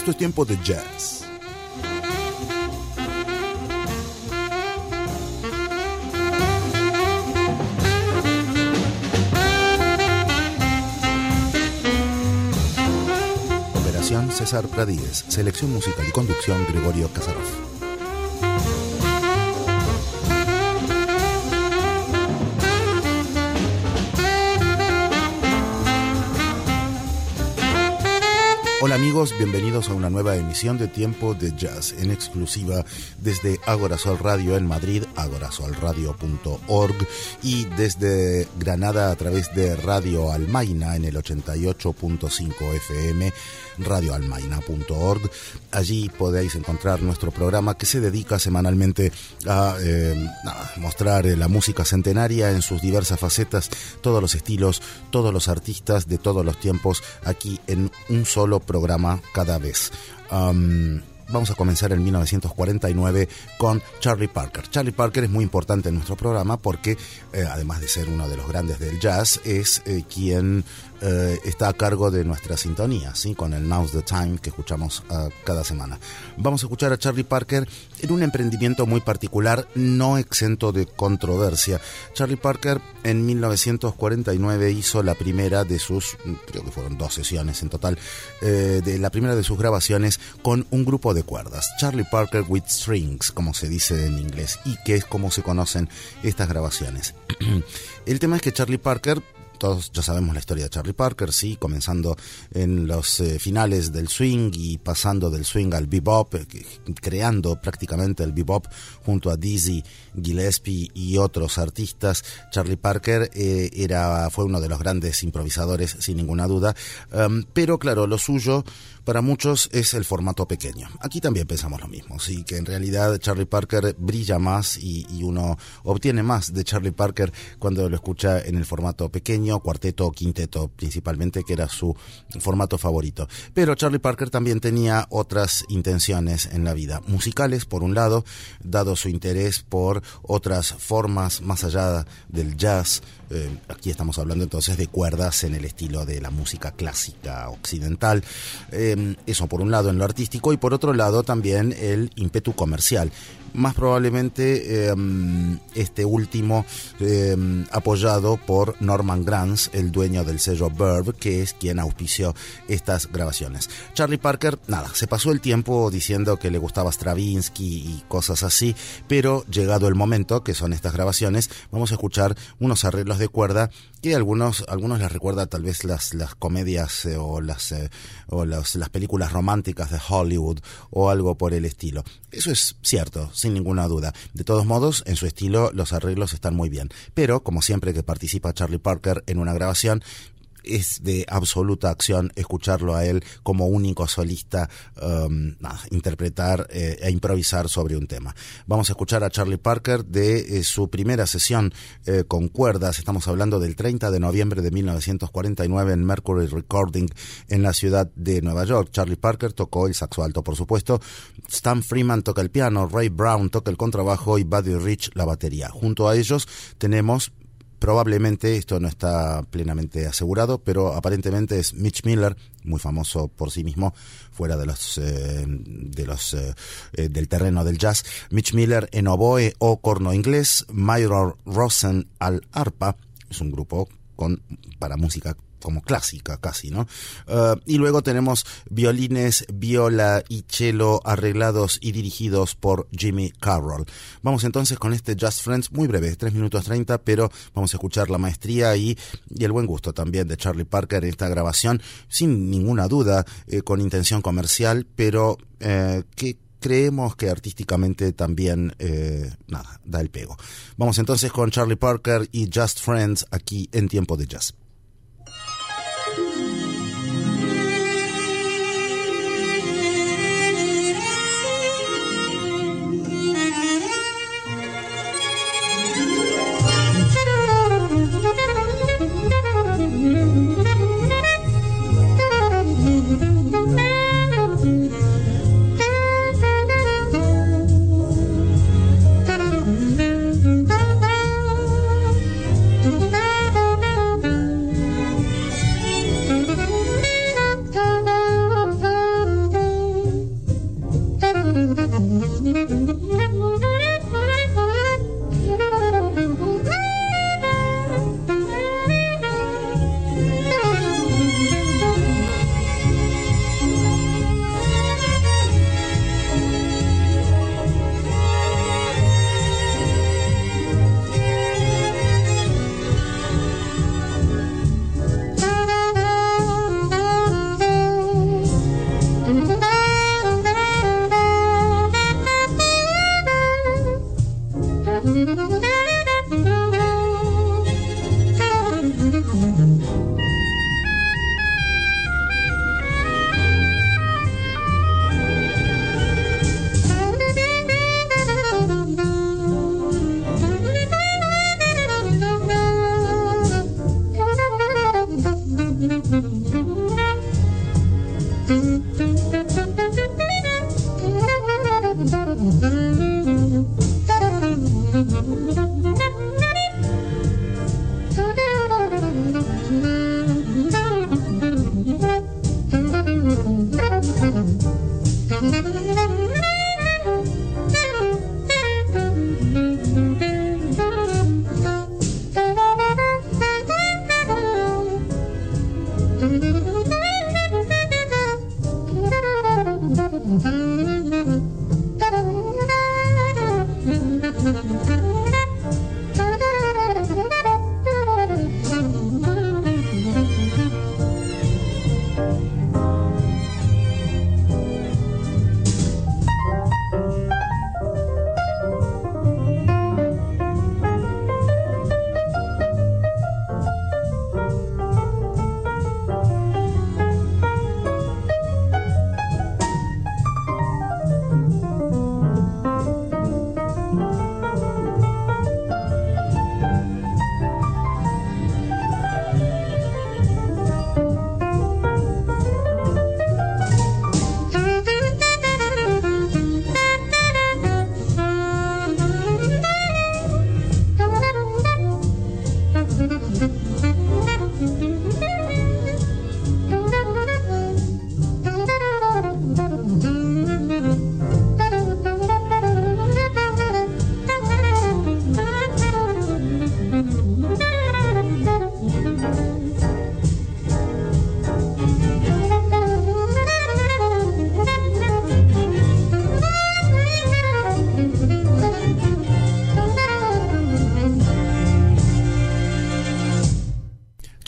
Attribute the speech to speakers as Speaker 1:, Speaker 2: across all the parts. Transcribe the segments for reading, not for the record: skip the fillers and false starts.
Speaker 1: Esto es Tiempo de Jazz. Operación César Pradíez. Selección musical y conducción Gregorio Casarov. Hola amigos, bienvenidos a una nueva emisión de Tiempo de Jazz en exclusiva desde Agora Sol Radio en Madrid, agorasolradio.org, y desde Granada a través de Radio Almaina en el 88.5 FM, radioalmaina.org. Allí podéis encontrar nuestro programa que se dedica semanalmente a mostrar la música centenaria en sus diversas facetas, todos los estilos, todos los artistas de todos los tiempos, aquí en un solo programa cada vez. Vamos a comenzar en 1949 con Charlie Parker. Charlie Parker es muy importante en nuestro programa porque, además de ser uno de los grandes del jazz, es quien está a cargo de nuestra sintonía, ¿sí? Con el Now's the Time que escuchamos cada semana. Vamos a escuchar a Charlie Parker en un emprendimiento muy particular, no exento de controversia. Charlie Parker en 1949 hizo la primera de sus, creo que fueron 2 sesiones en total, de la primera de sus grabaciones con un grupo de cuerdas, Charlie Parker with Strings, como se dice en inglés, y que es como se conocen estas grabaciones. El tema es que Charlie Parker, todos ya sabemos la historia de Charlie Parker, sí, comenzando en los finales del swing y pasando del swing al bebop, creando prácticamente el bebop junto a Dizzy Gillespie y otros artistas. Charlie Parker fue uno de los grandes improvisadores, sin ninguna duda, pero claro, lo suyo para muchos es el formato pequeño. Aquí también pensamos lo mismo, sí, que en realidad Charlie Parker brilla más y uno obtiene más de Charlie Parker cuando lo escucha en el formato pequeño, cuarteto o quinteto principalmente, que era su formato favorito. Pero Charlie Parker también tenía otras intenciones en la vida, musicales por un lado, dado su interés por otras formas más allá del jazz. Aquí estamos hablando entonces de cuerdas en el estilo de la música clásica occidental. Eso por un lado en lo artístico, y por otro lado también el ímpetu comercial. Más probablemente este último apoyado por Norman Granz, el dueño del sello Verve, que es quien auspició estas grabaciones. Charlie Parker, se pasó el tiempo diciendo que le gustaba Stravinsky y cosas así, pero llegado el momento, que son estas grabaciones, vamos a escuchar unos arreglos de cuerda que algunos les recuerda tal vez las comedias o las películas románticas de Hollywood o algo por el estilo. Eso es cierto, sin ninguna duda. De todos modos, en su estilo los arreglos están muy bien, pero como siempre que participa Charlie Parker en una grabación, es de absoluta acción escucharlo a él como único solista interpretar e improvisar sobre un tema. Vamos a escuchar a Charlie Parker de su primera sesión con cuerdas. Estamos hablando del 30 de noviembre de 1949 en Mercury Recording en la ciudad de Nueva York. Charlie Parker tocó el saxo alto, por supuesto. Stan Freeman toca el piano, Ray Brown toca el contrabajo y Buddy Rich la batería. Junto a ellos tenemos, probablemente, esto no está plenamente asegurado, pero aparentemente es Mitch Miller, muy famoso por sí mismo, fuera de del terreno del jazz. Mitch Miller en oboe o corno inglés, Myron Rosen al arpa, es un grupo para música como clásica casi, ¿no? Y luego tenemos violines, viola y cello arreglados y dirigidos por Jimmy Carroll. Vamos entonces con este Just Friends, muy breve, 3 minutos 30, pero vamos a escuchar la maestría y el buen gusto también de Charlie Parker en esta grabación, sin ninguna duda, con intención comercial, pero que creemos que artísticamente también da el pego. Vamos entonces con Charlie Parker y Just Friends aquí en Tiempo de Jazz.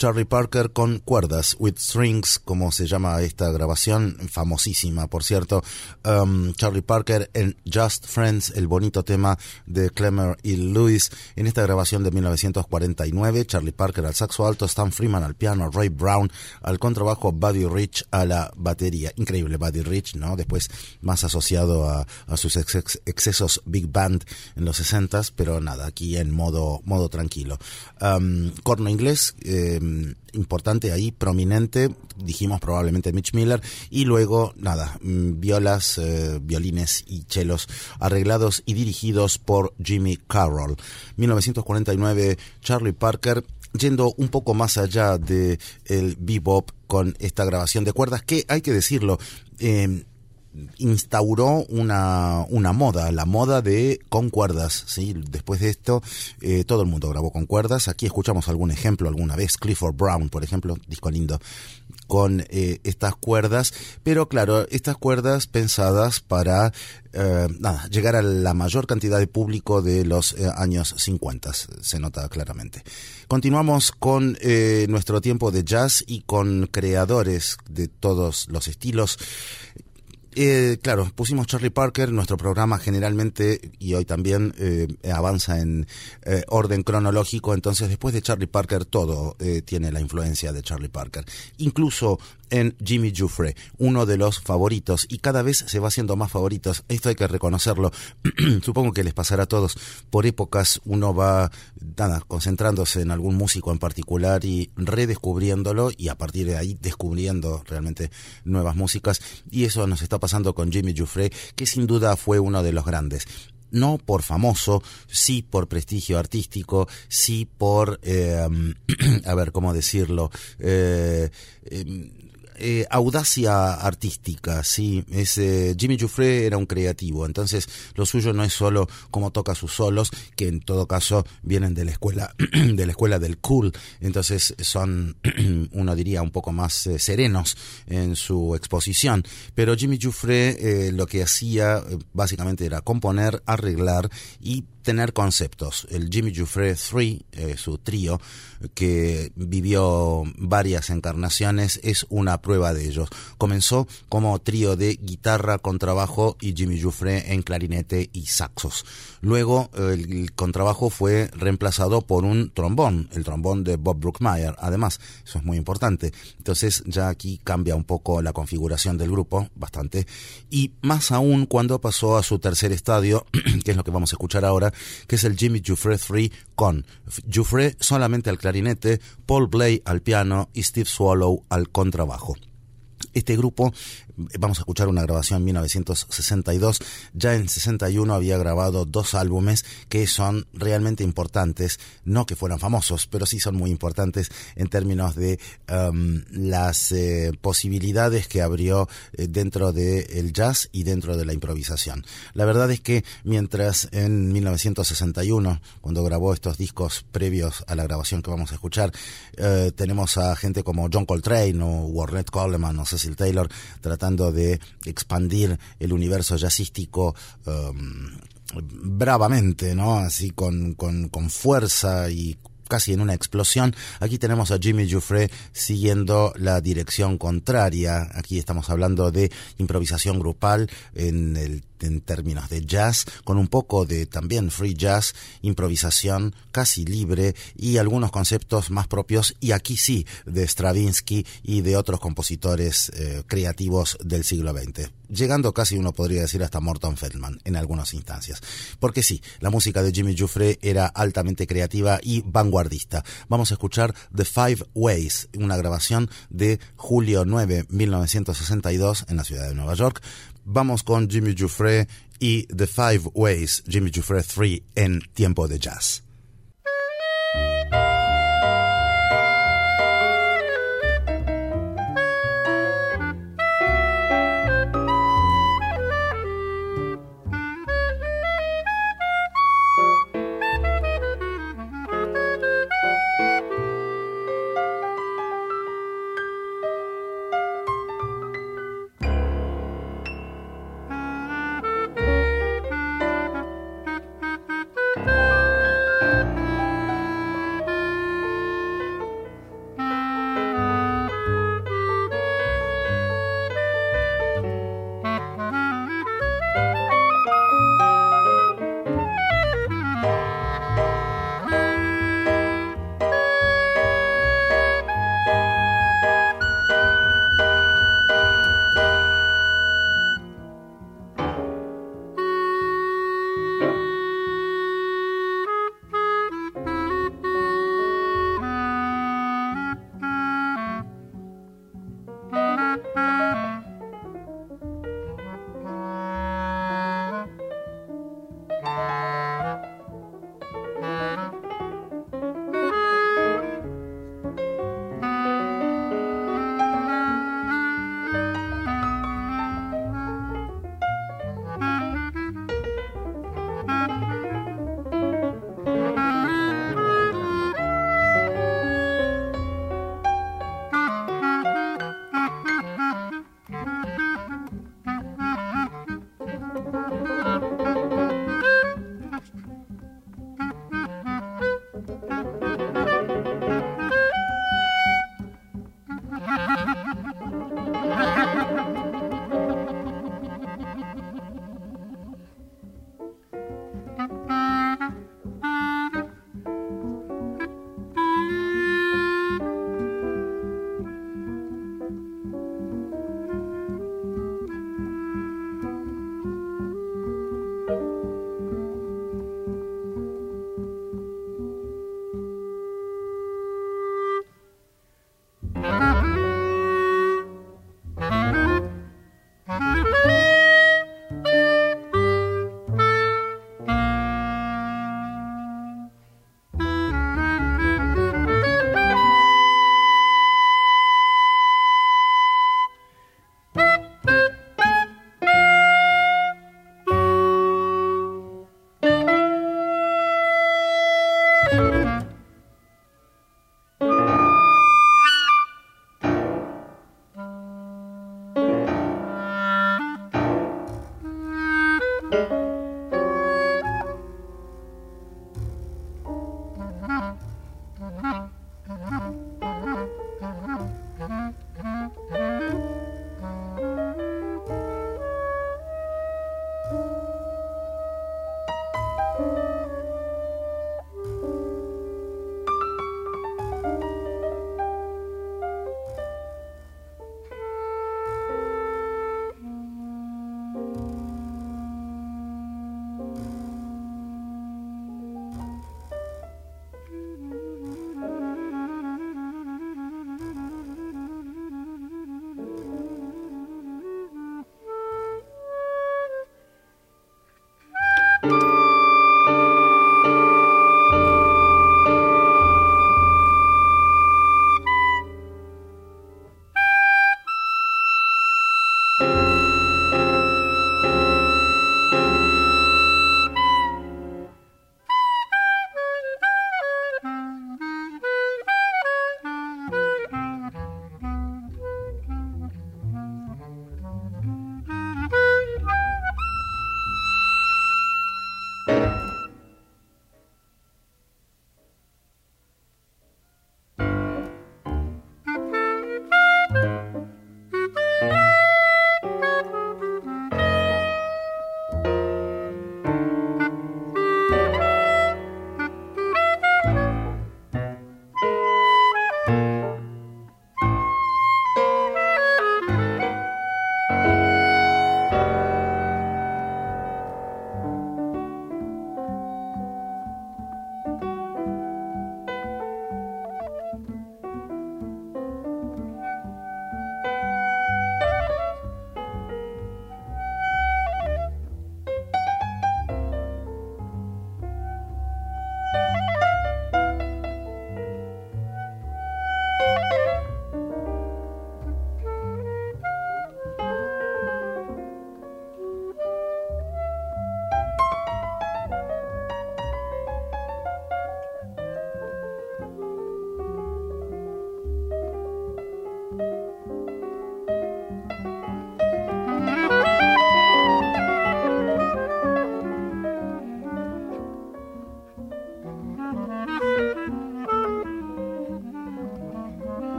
Speaker 1: Charlie Parker con cuerdas, with strings, como se llama esta grabación, famosísima, por cierto. Charlie Parker en Just Friends, el bonito tema de Clemmer y Lewis. En esta grabación de 1949, Charlie Parker al saxo alto, Stan Freeman al piano, Ray Brown al contrabajo, Buddy Rich a la batería. Increíble Buddy Rich, ¿no? Después más asociado a sus excesos big band en los 60s, pero nada, aquí en modo tranquilo. Corno inglés, importante ahí, prominente, dijimos probablemente Mitch Miller, y luego nada, violas, violines y chelos arreglados y dirigidos por Jimmy Carroll. 1949, Charlie Parker, yendo un poco más allá de el bebop con esta grabación de cuerdas que, hay que decirlo, instauró una moda, la moda de con cuerdas, ¿sí? Después de esto, todo el mundo grabó con cuerdas. Aquí escuchamos algún ejemplo alguna vez, Clifford Brown, por ejemplo, disco lindo, con estas cuerdas, pero claro, estas cuerdas pensadas para llegar a la mayor cantidad de público de los años 50, se nota claramente. Continuamos con nuestro tiempo de jazz y con creadores de todos los estilos. Claro, pusimos Charlie Parker, nuestro programa generalmente, y hoy también avanza en orden cronológico, entonces después de Charlie Parker todo tiene la influencia de Charlie Parker. Incluso en Jimmy Giuffre, uno de los favoritos, y cada vez se va haciendo más favoritos, esto hay que reconocerlo. Supongo que les pasará a todos, por épocas uno va concentrándose en algún músico en particular y redescubriéndolo, y a partir de ahí descubriendo realmente nuevas músicas, y eso nos está pasando con Jimmy Giuffre, que sin duda fue uno de los grandes. No por famoso, sí por prestigio artístico, sí por, a ver, ¿cómo decirlo? Audacia artística, sí. Jimmy Giuffre era un creativo, entonces lo suyo no es solo cómo toca sus solos, que en todo caso vienen de la escuela del cool, entonces son, uno diría, un poco más serenos en su exposición, pero Jimmy Giuffre lo que hacía básicamente era componer, arreglar y tener conceptos. El Jimmy Giuffre 3, su trío, que vivió varias encarnaciones, es una prueba de ellos. Comenzó como trío de guitarra, contrabajo y Jimmy Giuffre en clarinete y saxos. Luego el contrabajo fue reemplazado por un trombón, el trombón de Bob Brookmeyer, además, eso es muy importante. Entonces ya aquí cambia un poco la configuración del grupo, bastante, y más aún cuando pasó a su tercer estadio, que es lo que vamos a escuchar ahora, que es el Jimmy Giuffre 3 con Giuffre solamente al clarinete, Paul Bley al piano y Steve Swallow al contrabajo. Este grupo, vamos a escuchar una grabación en 1962, ya en 61 había grabado 2 álbumes que son realmente importantes, no que fueran famosos, pero sí son muy importantes en términos de las posibilidades que abrió dentro del jazz y dentro de la improvisación. La verdad es que mientras en 1961, cuando grabó estos discos previos a la grabación que vamos a escuchar, tenemos a gente como John Coltrane o Ornette Coleman o Cecil Taylor tratando de expandir el universo jazzístico bravamente, ¿no? Así con fuerza y casi en una explosión. Aquí tenemos a Jimmy Giuffre siguiendo la dirección contraria. Aquí estamos hablando de improvisación grupal en términos de jazz, con un poco de también free jazz, improvisación casi libre y algunos conceptos más propios, y aquí sí, de Stravinsky y de otros compositores creativos del siglo XX. Llegando casi, uno podría decir, hasta Morton Feldman en algunas instancias. Porque sí, la música de Jimmy Giuffre era altamente creativa y vanguardista. Vamos a escuchar The Five Ways, una grabación de julio 9, 1962 en la ciudad de Nueva York. Vamos con Jimmy Giuffre y The Five Ways, Jimmy Giuffre 3 en Tiempo de Jazz.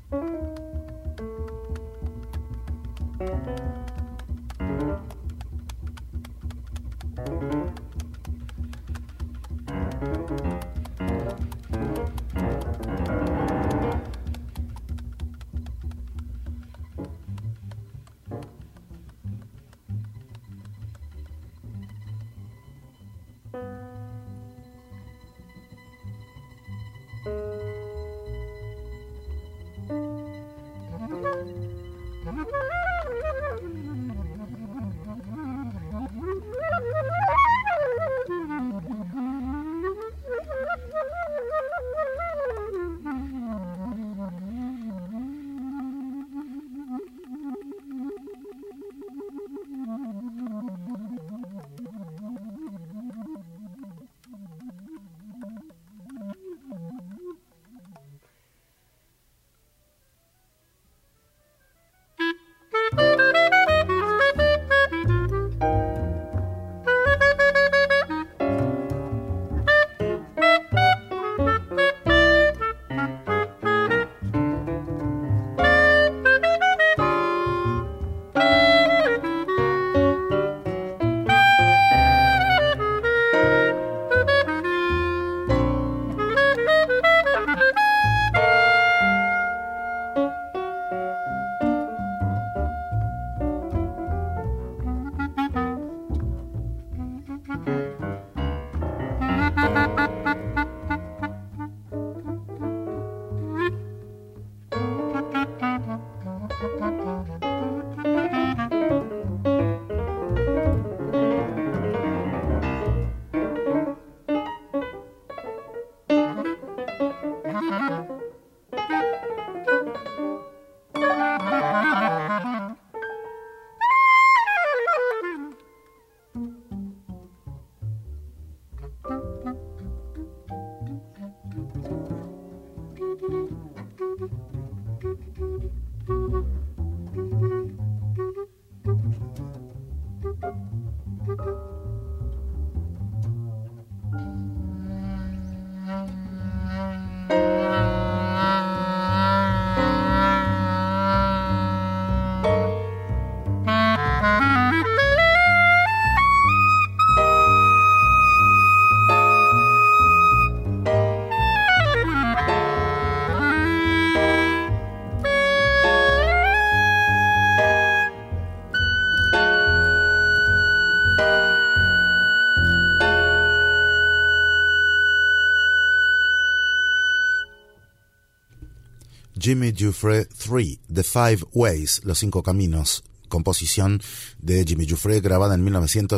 Speaker 1: Jimmy Giuffre 3, The Five Ways, Los Cinco Caminos, composición de Jimmy Giuffre grabada en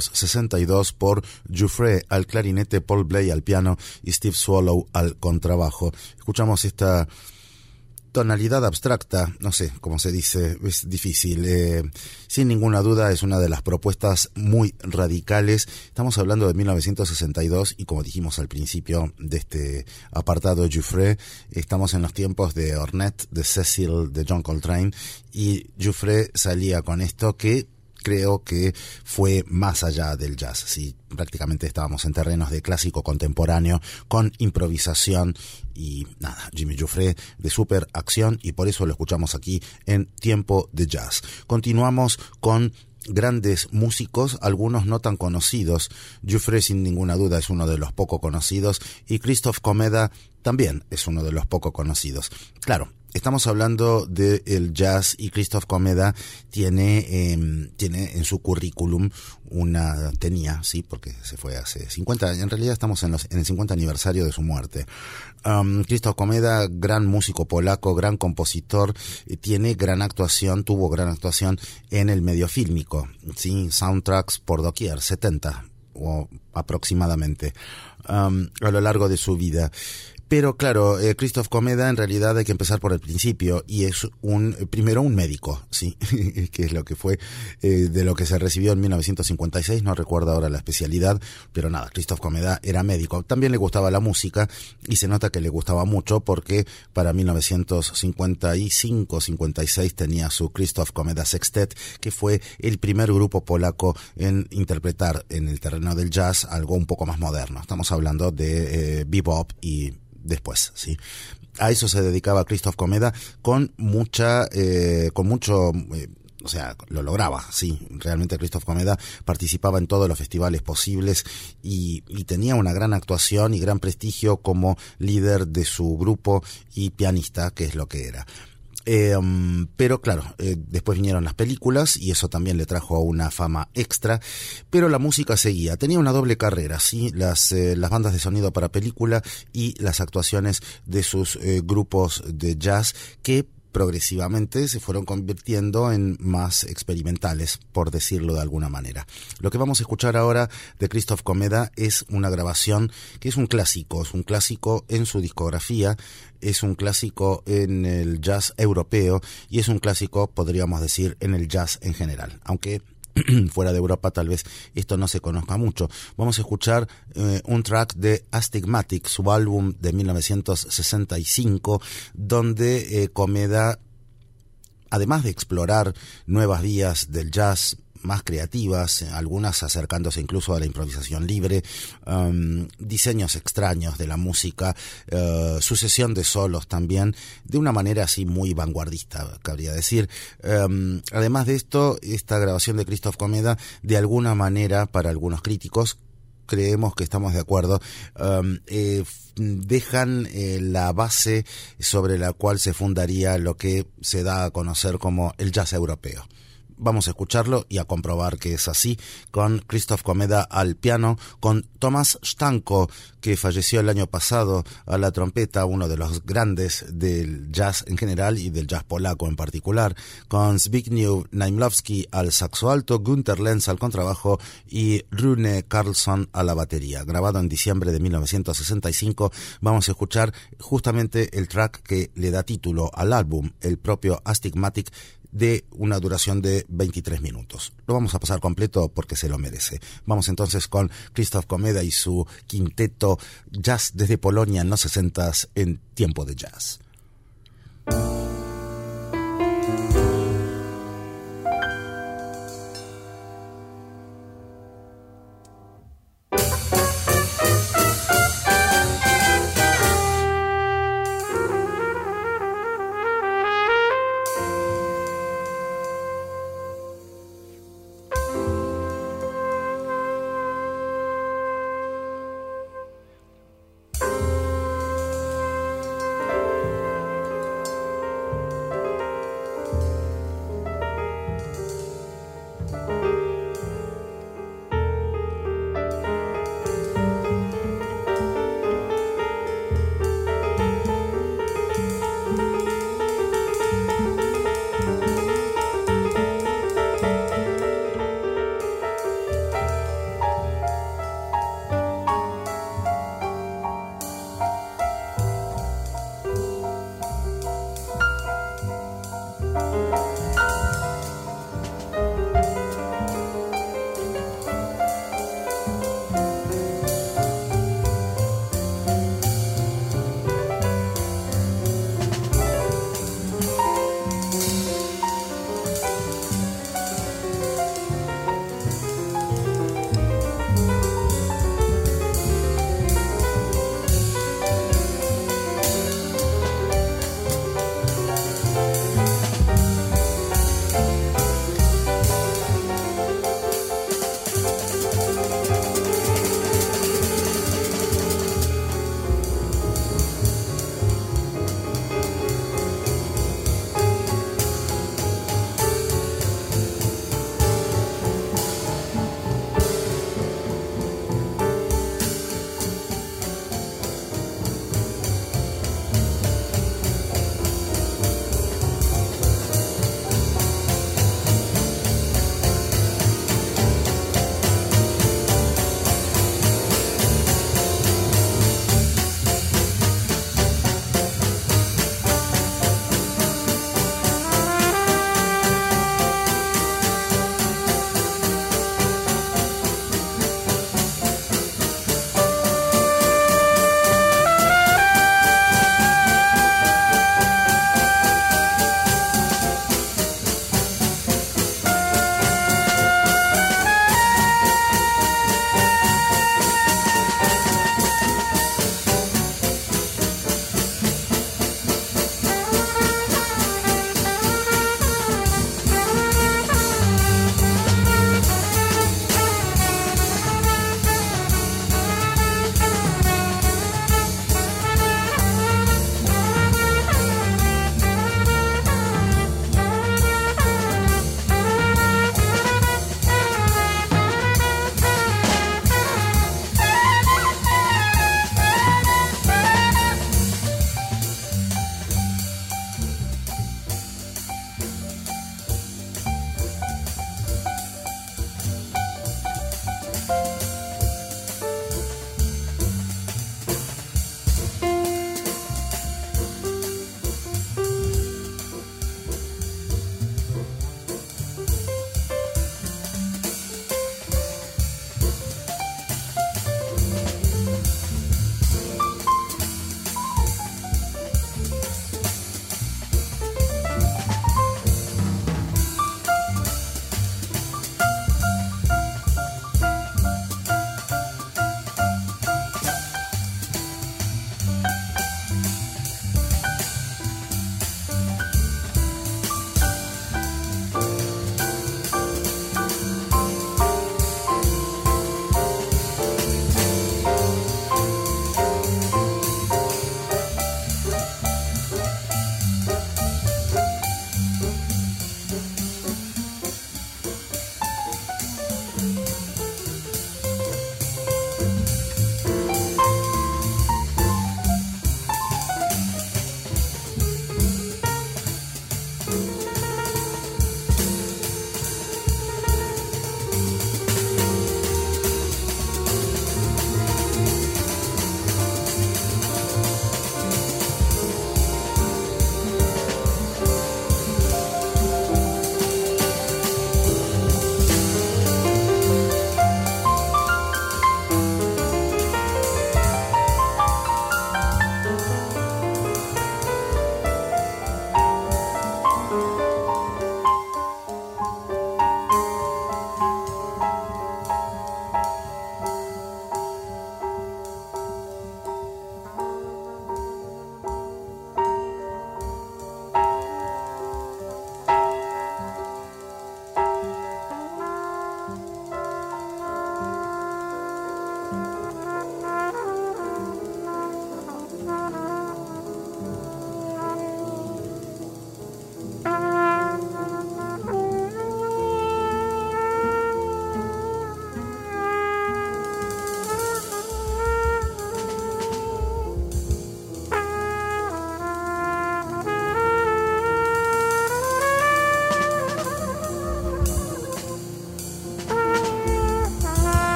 Speaker 1: 1962 por Giuffre al clarinete, Paul Bley al piano y Steve Swallow al contrabajo. Escuchamos esta tonalidad abstracta, no sé cómo se dice, es difícil, sin ninguna duda es una de las propuestas muy radicales. Estamos hablando de 1962 y como dijimos al principio de este apartado Giuffre, estamos en los tiempos de Ornette, de Cecil, de John Coltrane, y Giuffre salía con esto que creo que fue más allá del jazz. Sí, prácticamente estábamos en terrenos de clásico contemporáneo con improvisación y nada, Jimmy Giuffre de super acción, y por eso lo escuchamos aquí en Tiempo de Jazz. Continuamos con grandes músicos, algunos no tan conocidos. Giuffre sin ninguna duda es uno de los poco conocidos y Christoph Komeda también es uno de los poco conocidos. Claro, estamos hablando del jazz y Christoph Komeda tiene en su currículum tenía, sí, porque se fue hace 50, en realidad estamos en el 50 aniversario de su muerte. Christoph Komeda, gran músico polaco, gran compositor, tuvo gran actuación en el medio fílmico, sí, soundtracks por doquier, 70 o aproximadamente, a lo largo de su vida. Pero claro, Christoph Komeda en realidad hay que empezar por el principio y es primero un médico, sí, que es lo que fue, de lo que se recibió en 1956, no recuerdo ahora la especialidad, pero nada, Christoph Komeda era médico. También le gustaba la música y se nota que le gustaba mucho porque para 1955-56 tenía su Christoph Komeda Sextet, que fue el primer grupo polaco en interpretar en el terreno del jazz algo un poco más moderno. Estamos hablando de bebop y después, ¿sí? A eso se dedicaba Christoph Komeda con mucho, o sea, lo lograba, sí. Realmente Christoph Komeda participaba en todos los festivales posibles y tenía una gran actuación y gran prestigio como líder de su grupo y pianista, que es lo que era. Pero claro, después vinieron las películas y eso también le trajo una fama extra, pero la música seguía. Tenía una doble carrera, ¿sí? Las bandas de sonido para película y las actuaciones de sus grupos de jazz que progresivamente se fueron convirtiendo en más experimentales, por decirlo de alguna manera. Lo que vamos a escuchar ahora de Christoph Komeda es una grabación que es un clásico en su discografía, es un clásico en el jazz europeo y es un clásico, podríamos decir, en el jazz en general, aunque fuera de Europa tal vez esto no se conozca mucho. Vamos a escuchar un track de Astigmatic, su álbum de 1965, donde Komeda, además de explorar nuevas vías del jazz más creativas, algunas acercándose incluso a la improvisación libre, diseños extraños de la música, sucesión de solos también, de una manera así muy vanguardista, cabría decir. Además de esto, esta grabación de Christoph Komeda, de alguna manera, para algunos críticos, creemos que estamos de acuerdo, dejan la base sobre la cual se fundaría lo que se da a conocer como el jazz europeo. Vamos a escucharlo y a comprobar que es así, con Christoph Komeda al piano, con Tomasz Stanko, que falleció el año pasado, a la trompeta, uno de los grandes del jazz en general y del jazz polaco en particular, con Zbigniew Naimlowski al saxo alto, Günther Lenz al contrabajo y Rune Carlson a la batería. Grabado en diciembre de 1965, vamos a escuchar justamente el track que le da título al álbum, el propio Astigmatic, de una duración de 23 minutos. Lo vamos a pasar completo porque se lo merece. Vamos entonces con Christoph Komeda y su quinteto Jazz desde Polonia en los 60s en Tiempo de Jazz.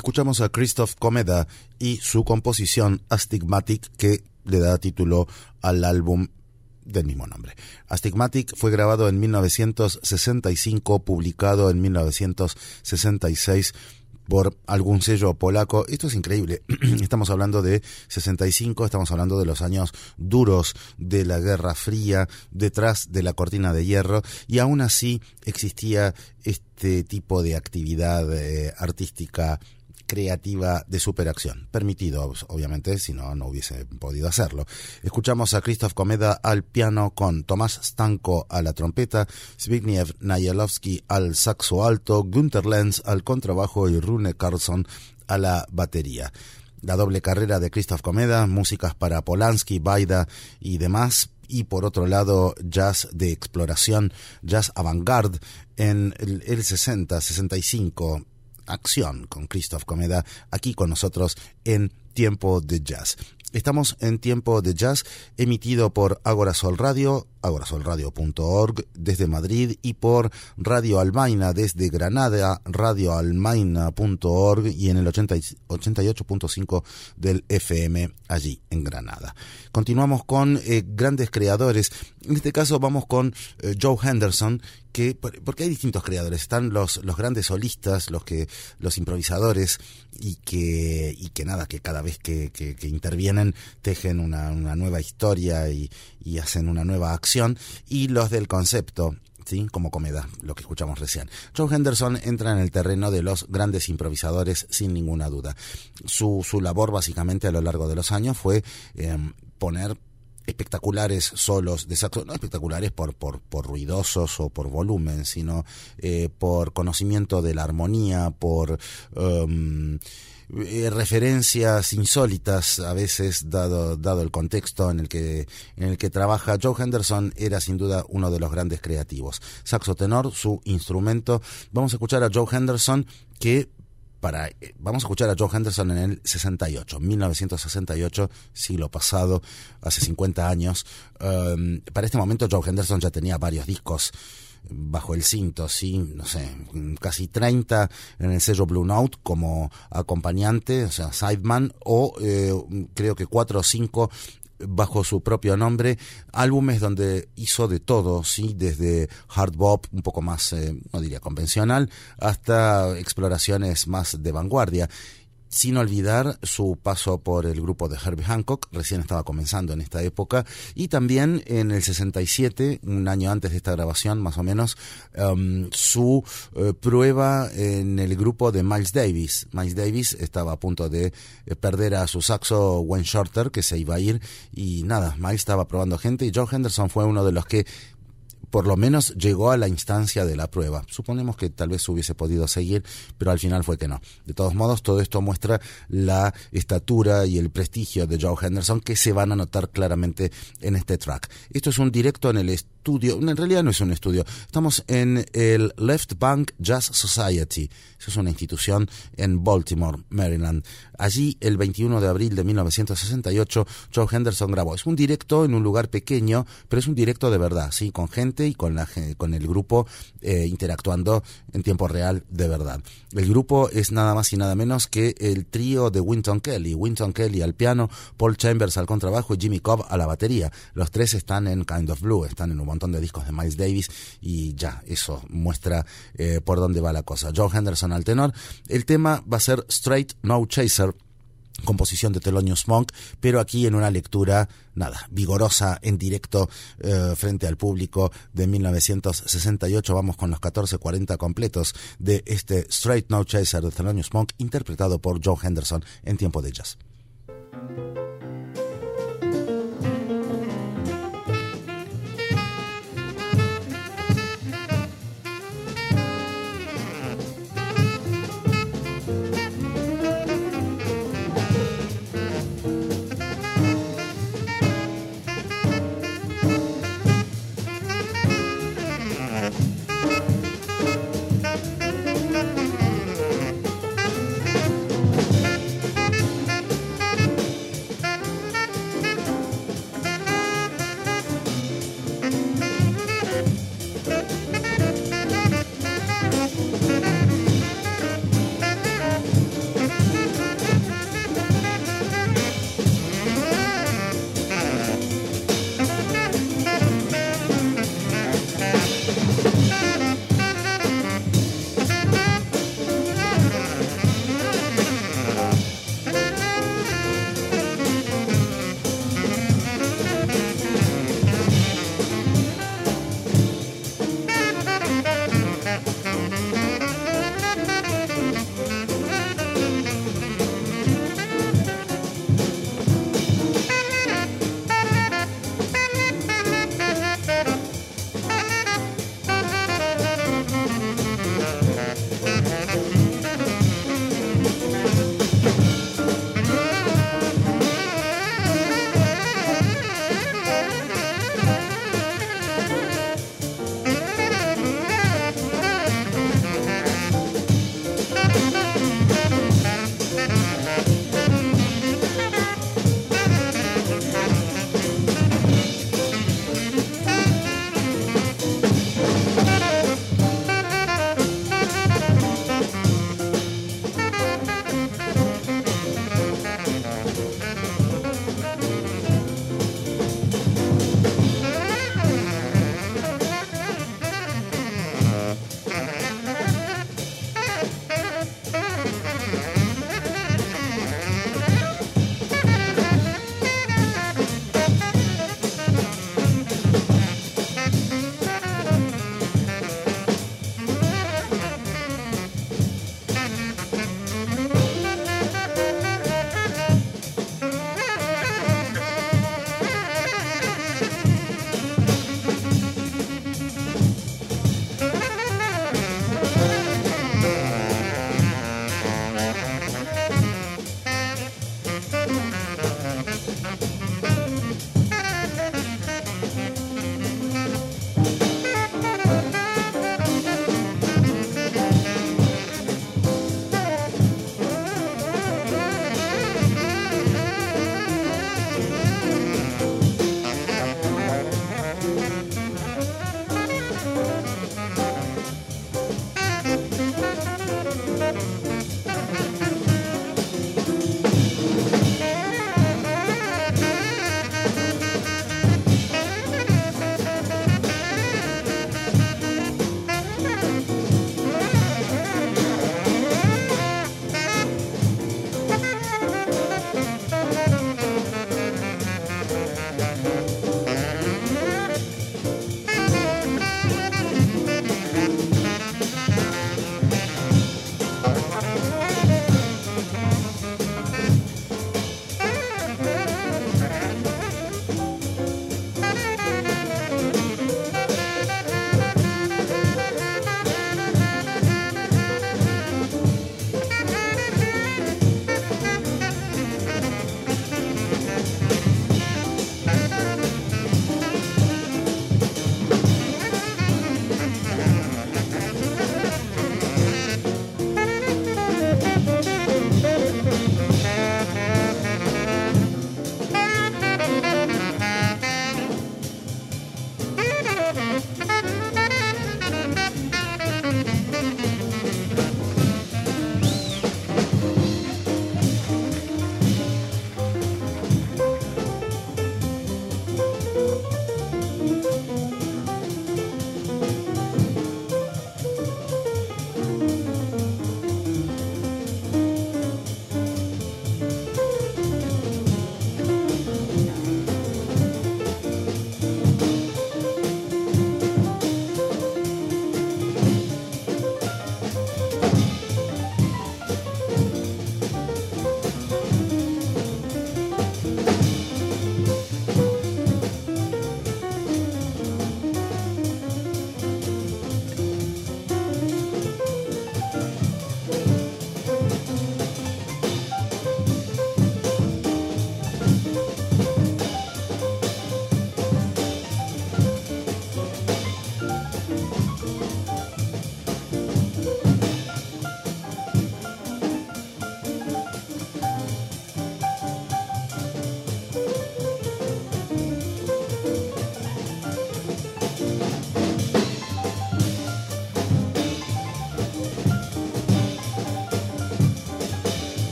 Speaker 1: Escuchamos a Christoph Komeda y su composición Astigmatic, que le da título al álbum del mismo nombre. Astigmatic fue grabado en 1965, publicado en 1966 por algún sello polaco. Esto es increíble. Estamos hablando de 65, estamos hablando de los años duros de la Guerra Fría, detrás de la cortina de hierro, y aún así existía este tipo de actividad artística creativa de superacción, permitido obviamente, si no, no hubiese podido hacerlo. Escuchamos a Christoph Komeda al piano con Tomás Stanko a la trompeta, Zbigniew Najalowski al saxo alto, Günther Lenz al contrabajo y Rune Carlson a la batería. La doble carrera de Christoph Komeda, músicas para Polanski, Baida y demás, y por otro lado jazz de exploración, jazz avant-garde en el 60, 65, acción con Christoph Komeda, aquí con nosotros en Tiempo de Jazz. Estamos en Tiempo de Jazz, emitido por Ágora Sol Radio, agorasolradio.org desde Madrid, y por Radio Almaina desde Granada, radioalmaina.org, y en el 88.5 del FM allí en Granada. Continuamos con grandes creadores. En este caso vamos con Joe Henderson, porque hay distintos creadores. Están los grandes solistas, los improvisadores, y que cada vez que intervienen tejen una nueva historia y hacen una nueva acción, y los del concepto, ¿sí? Como Komeda, lo que escuchamos recién. Joe Henderson entra en el terreno de los grandes improvisadores sin ninguna duda. Su labor básicamente a lo largo de los años fue poner espectaculares solos de saxo, no espectaculares por ruidosos o por volumen, sino por conocimiento de la armonía, por referencias insólitas a veces, dado el contexto en el que trabaja. Joe Henderson era sin duda uno de los grandes creativos. Saxo tenor, su instrumento. Vamos a escuchar a Joe Henderson en el 68, 1968, siglo pasado, hace 50 años. Para este momento Joe Henderson ya tenía varios discos bajo el cinto, sí, no sé, casi 30 en el sello Blue Note como acompañante, o sea, sideman, o creo que 4 o 5 bajo su propio nombre, álbumes donde hizo de todo, sí, desde hard bop un poco más, no diría convencional, hasta exploraciones más de vanguardia. Sin olvidar su paso por el grupo de Herbie Hancock, recién estaba comenzando en esta época, y también en el 67, un año antes de esta grabación más o menos, su prueba en el grupo de Miles Davis. Miles Davis estaba a punto de perder a su saxo Wayne Shorter, que se iba a ir, y nada, Miles estaba probando gente, y Joe Henderson fue uno de los que por lo menos llegó a la instancia de la prueba. Suponemos que tal vez hubiese podido seguir, pero al final fue que no. De todos modos, todo esto muestra la estatura y el prestigio de Joe Henderson, que se van a notar claramente en este track. Esto es un directo en el estudio, en realidad no es un estudio, estamos en el Left Bank Jazz Society. Eso es una institución en Baltimore, Maryland. Allí, el 21 de abril de 1968, Joe Henderson grabó. Es un directo en un lugar pequeño, pero es un directo de verdad, sí, con gente y con el grupo interactuando en tiempo real de verdad. El grupo es nada más y nada menos que el trío de Wynton Kelly. Wynton Kelly al piano, Paul Chambers al contrabajo y Jimmy Cobb a la batería. Los tres están en Kind of Blue, están en un montón de discos de Miles Davis, y ya, eso muestra por dónde va la cosa. Joe Henderson al tenor. El tema va a ser Straight No Chaser, composición de Thelonious Monk, pero aquí en una lectura, vigorosa, en directo, frente al público de 1968. Vamos con los 14:40 completos de este Straight No Chaser de Thelonious Monk, interpretado por Joe Henderson en Tiempo de Jazz.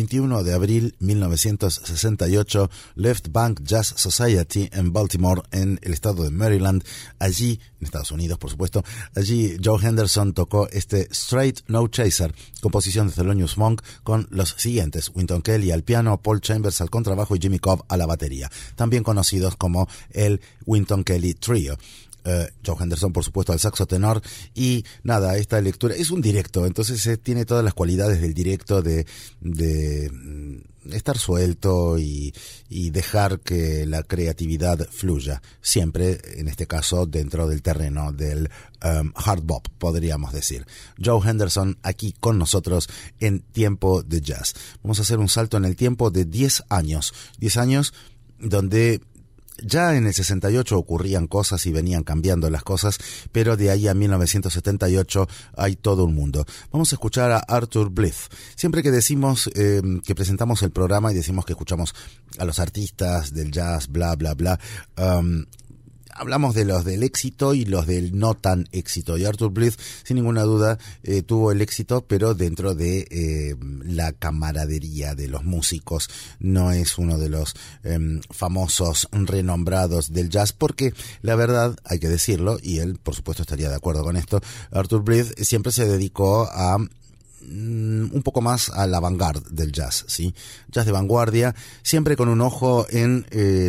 Speaker 1: 21 de abril 1968, Left Bank Jazz Society en Baltimore, en el estado de Maryland. Allí, en Estados Unidos, por supuesto, allí Joe Henderson tocó este Straight No Chaser, composición de Thelonious Monk, con los siguientes: Wynton Kelly al piano, Paul Chambers al contrabajo y Jimmy Cobb a la batería, también conocidos como el Wynton Kelly Trio. Joe Henderson, por supuesto, al saxo tenor. Y nada, esta lectura es un directo, entonces tiene todas las cualidades del directo de estar suelto y dejar que la creatividad fluya, siempre, en este caso, dentro del terreno del hard bop, podríamos decir. Joe Henderson aquí con nosotros en Tiempo de Jazz. Vamos a hacer un salto en el tiempo de 10 años. 10 años donde ya en el 68 ocurrían cosas y venían cambiando las cosas, pero de ahí a 1978 hay todo un mundo. Vamos a escuchar a Arthur Blythe. Siempre que decimos que presentamos el programa y decimos que escuchamos a los artistas del jazz, bla, bla, bla, hablamos de los del éxito y los del no tan éxito. Y Arthur Blythe, sin ninguna duda, tuvo el éxito, pero dentro de la camaradería de los músicos. No es uno de los famosos renombrados del jazz, porque la verdad, hay que decirlo, y él, por supuesto, estaría de acuerdo con esto, Arthur Blythe siempre se dedicó a un poco más a la vanguardia del jazz, ¿sí? Jazz de vanguardia, siempre con un ojo en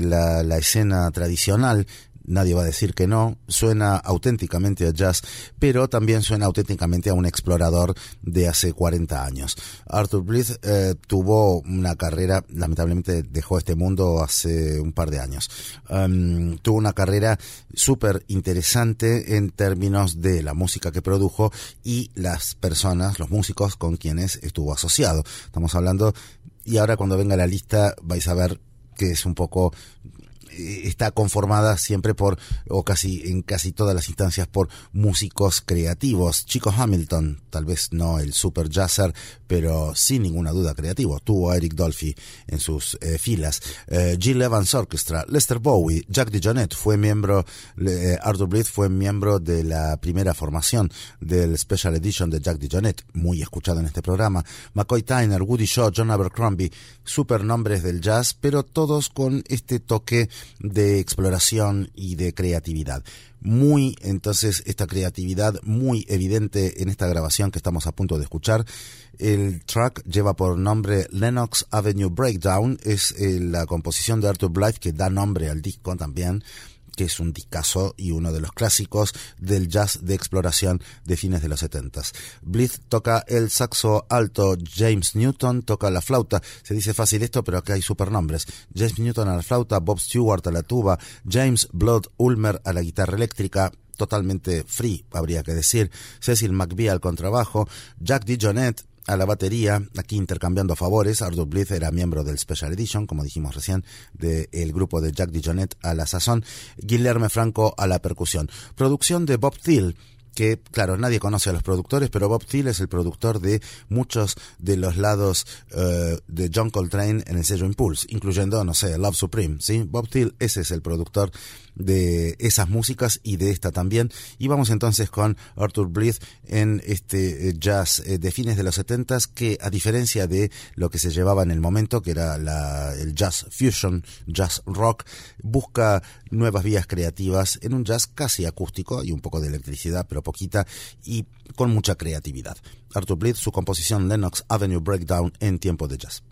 Speaker 1: la escena tradicional. Nadie va a decir que no, suena auténticamente a jazz, pero también suena auténticamente a un explorador de hace 40 años. Arthur Blythe tuvo una carrera, lamentablemente dejó este mundo hace un par de años. Tuvo una carrera súper interesante en términos de la música que produjo y las personas, los músicos con quienes estuvo asociado. Estamos hablando, y ahora cuando venga la lista vais a ver que es un poco... está conformada siempre por, o en casi todas las instancias, por músicos creativos. Chico Hamilton, tal vez no el super jazzer, pero sin ninguna duda creativo. Tuvo a Eric Dolphy en sus filas. Gil Evans Orchestra, Lester Bowie, Jack DeJohnette fue miembro, Arthur Blythe fue miembro de la primera formación del Special Edition de Jack DeJohnette, muy escuchado en este programa. McCoy Tyner, Woody Shaw, John Abercrombie, super nombres del jazz, pero todos con este toque de exploración y de creatividad. Entonces, esta creatividad muy evidente en esta grabación que estamos a punto de escuchar. El track lleva por nombre Lenox Avenue Breakdown, es la composición de Arthur Blythe que da nombre al disco también, que es un discazo y uno de los clásicos del jazz de exploración de fines de los 70s. Blythe toca el saxo alto, James Newton toca la flauta. Se dice fácil esto, pero acá hay supernombres. James Newton a la flauta, Bob Stewart a la tuba, James Blood Ulmer a la guitarra eléctrica, totalmente free, habría que decir, Cecil McVie al contrabajo, Jack DeJohnette a la batería, aquí intercambiando favores. Arthur Blythe era miembro del Special Edition, como dijimos recién, del grupo de Jack DeJohnette a la sazón. Guilherme Franco a la percusión. Producción de Bob Thiele, que, claro, nadie conoce a los productores, pero Bob Thiele es el productor de muchos de los lados de John Coltrane en el sello Impulse, incluyendo, no sé, Love Supreme, ¿sí? Bob Thiele, ese es el productor de esas músicas y de esta también. Y vamos entonces con Arthur Blythe en este jazz de fines de los 70s, que a diferencia de lo que se llevaba en el momento, que era el jazz fusion, jazz rock, busca nuevas vías creativas en un jazz casi acústico y un poco de electricidad, pero poquita, y con mucha creatividad. Arthur Blythe, su composición Lenox Avenue Breakdown en Tiempo de Jazz.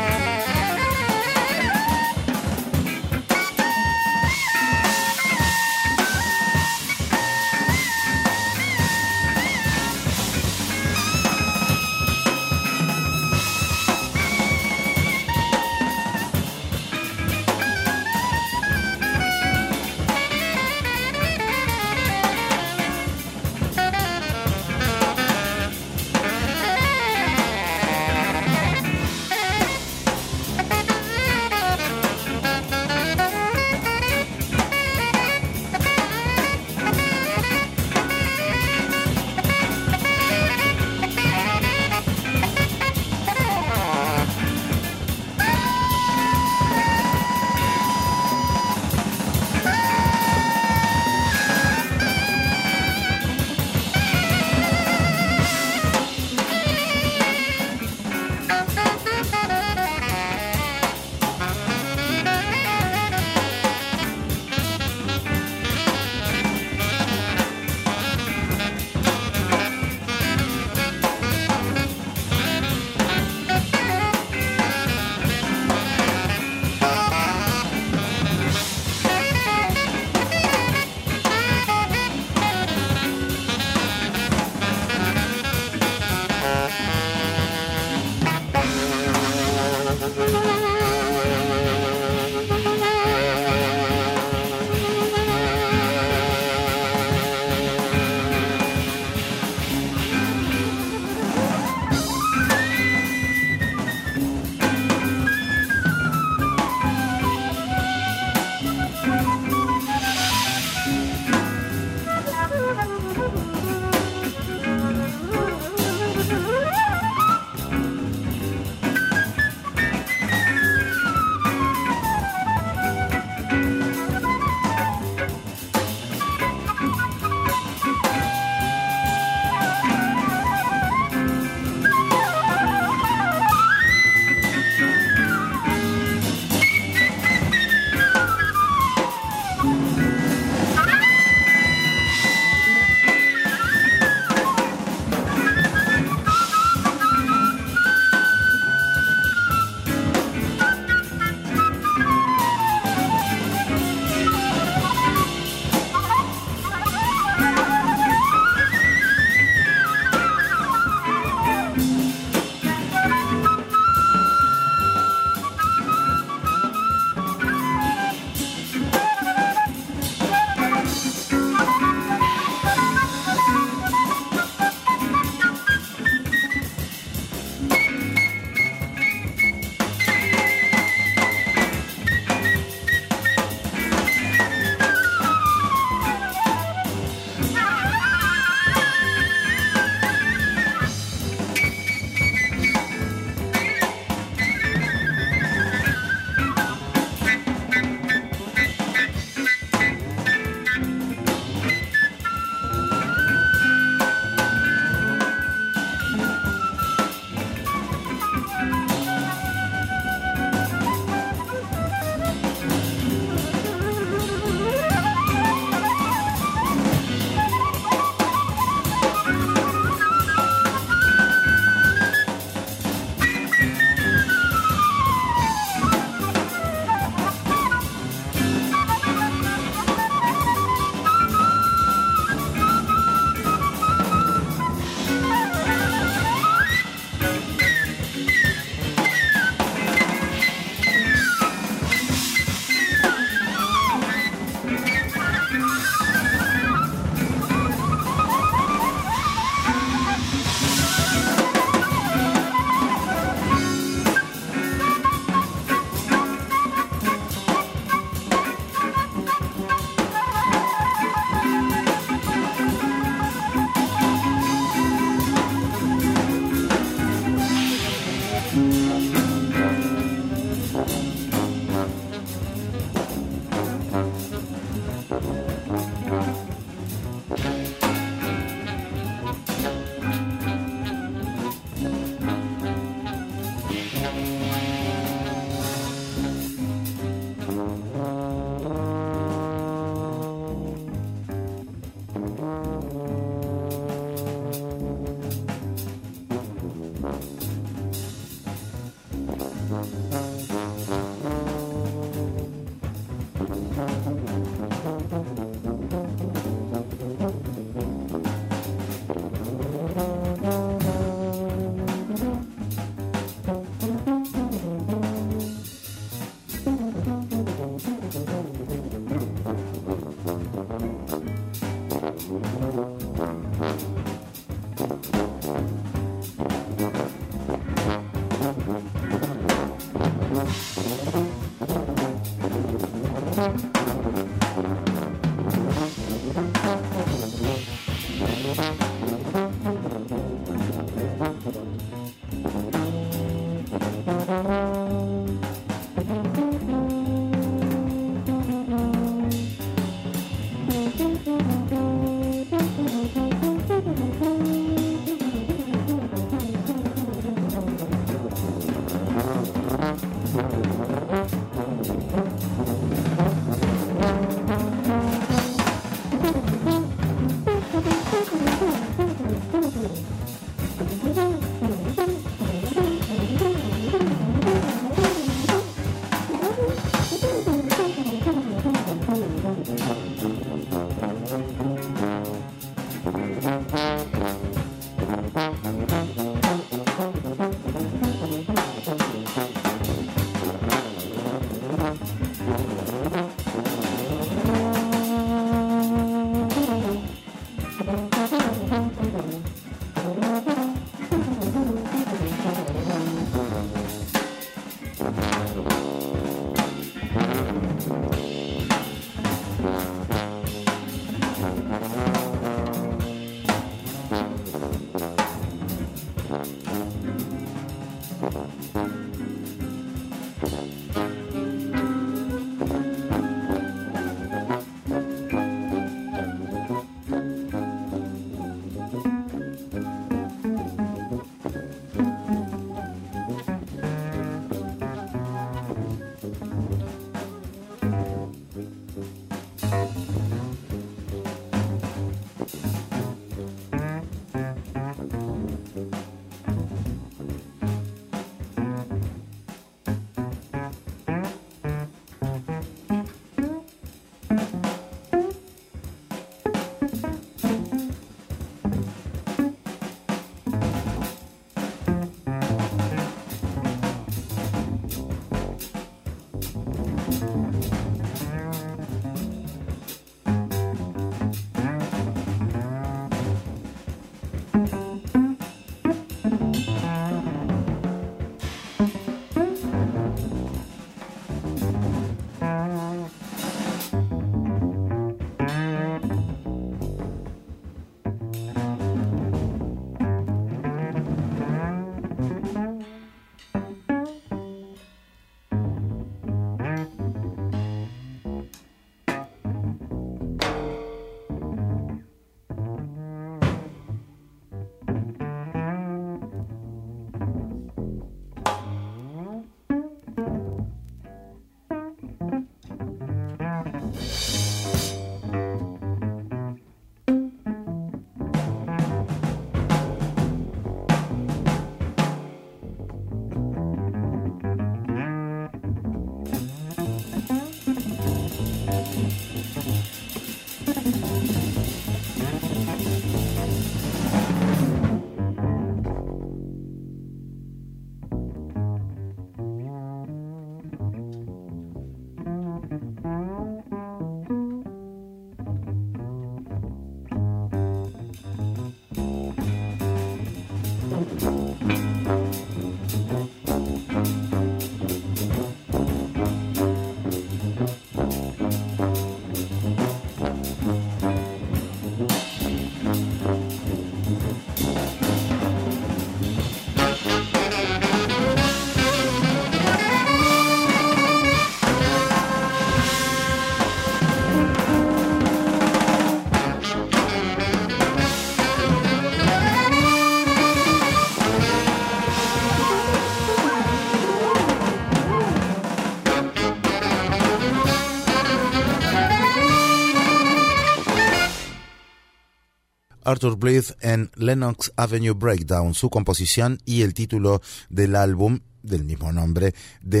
Speaker 1: Arthur Blythe en Lenox Avenue Breakdown, su composición y el título del álbum del mismo nombre de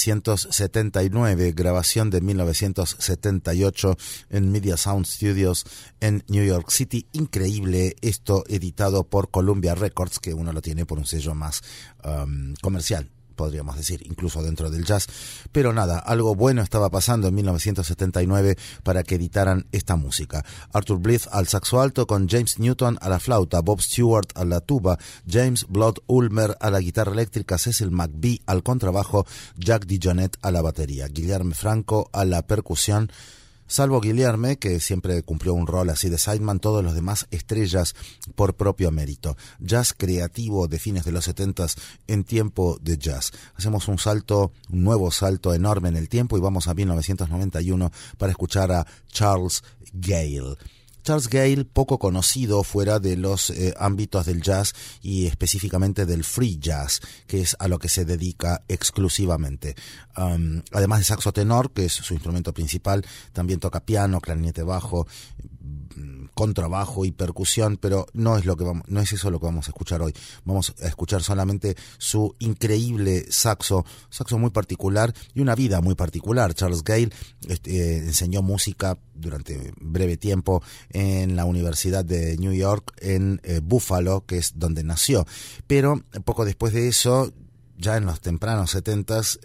Speaker 1: 1979, grabación de 1978 en Media Sound Studios en New York City. Increíble, esto editado por Columbia Records, que uno lo tiene por un sello más comercial, podríamos decir, incluso dentro del jazz. Pero nada, algo bueno estaba pasando en 1979 para que editaran esta música. Arthur Blythe al saxo alto con James Newton a la flauta, Bob Stewart a la tuba, James Blood Ulmer a la guitarra eléctrica, Cecil McBee al contrabajo, Jack DeJohnette a la batería, Guillermo Franco a la percusión. Salvo Guillermo, que siempre cumplió un rol así de sideman, todos los demás estrellas por propio mérito. Jazz creativo de fines de los 70s en tiempo de jazz. Hacemos un nuevo salto enorme en el tiempo y vamos a 1991 para escuchar a Charles Gayle. Charles Gayle, poco conocido fuera de los ámbitos del jazz y específicamente del free jazz, que es a lo que se dedica exclusivamente. Además de saxo tenor, que es su instrumento principal, también toca piano, clarinete bajo, contrabajo y percusión, pero no es eso lo que vamos a escuchar hoy. Vamos a escuchar solamente su increíble saxo muy particular y una vida muy particular. Charles Gayle enseñó música durante breve tiempo en la Universidad de New York en Buffalo, que es donde nació, pero poco después de eso, ya en los tempranos 70s,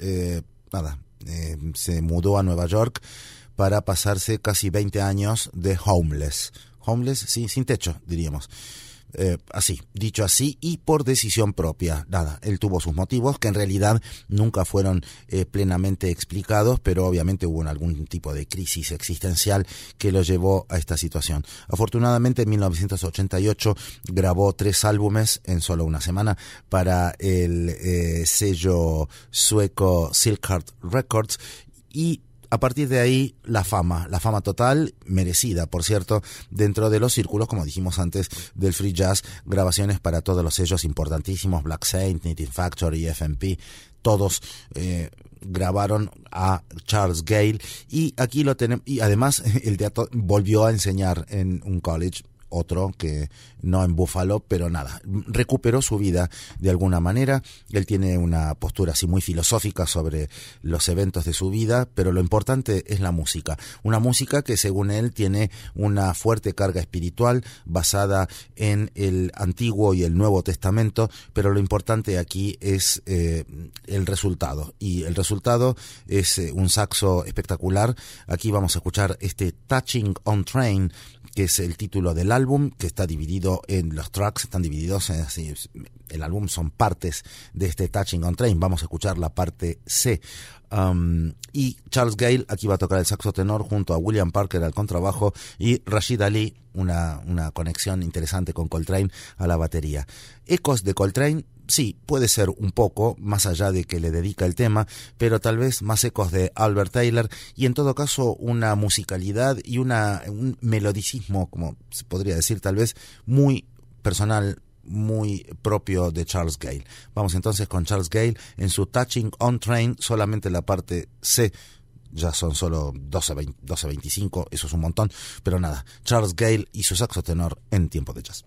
Speaker 1: se mudó a Nueva York para pasarse casi 20 años de homeless, sí, sin techo, diríamos. dicho así, y por decisión propia. Nada, él tuvo sus motivos que en realidad nunca fueron plenamente explicados, pero obviamente hubo algún tipo de crisis existencial que lo llevó a esta situación. Afortunadamente en 1988 grabó 3 álbumes en solo una semana para el sello sueco Silkheart Records, y a partir de ahí la fama total, merecida, por cierto, dentro de los círculos, como dijimos antes, del free jazz, grabaciones para todos los sellos importantísimos, Black Saint, Knitting Factory, FMP, todos grabaron a Charles Gayle, y aquí lo tenemos, y además el teatro volvió a enseñar en un college, otro que no en Buffalo, pero nada, recuperó su vida de alguna manera. Él tiene una postura así muy filosófica sobre los eventos de su vida, pero lo importante es la música, una música que según él tiene una fuerte carga espiritual basada en el Antiguo y el Nuevo Testamento, pero lo importante aquí es el resultado, y el resultado es un saxo espectacular. Aquí vamos a escuchar este Touching on Train, que es el título del álbum, que está dividido en los tracks, están divididos en así, el álbum son partes de este Touching on Train. Vamos a escuchar la parte C. Y Charles Gayle aquí va a tocar el saxo tenor junto a William Parker al contrabajo y Rashid Ali, una conexión interesante con Coltrane, a la batería. Ecos de Coltrane, sí, puede ser un poco, más allá de que le dedica el tema, pero tal vez más ecos de Albert Taylor, y en todo caso una musicalidad y un melodicismo, como se podría decir, tal vez muy personal, muy propio de Charles Gayle. Vamos entonces con Charles Gayle en su Touching on Train, solamente la parte C. Ya son solo 12:25, eso es un montón, pero nada, Charles Gayle y su saxo tenor en Tiempo de Jazz.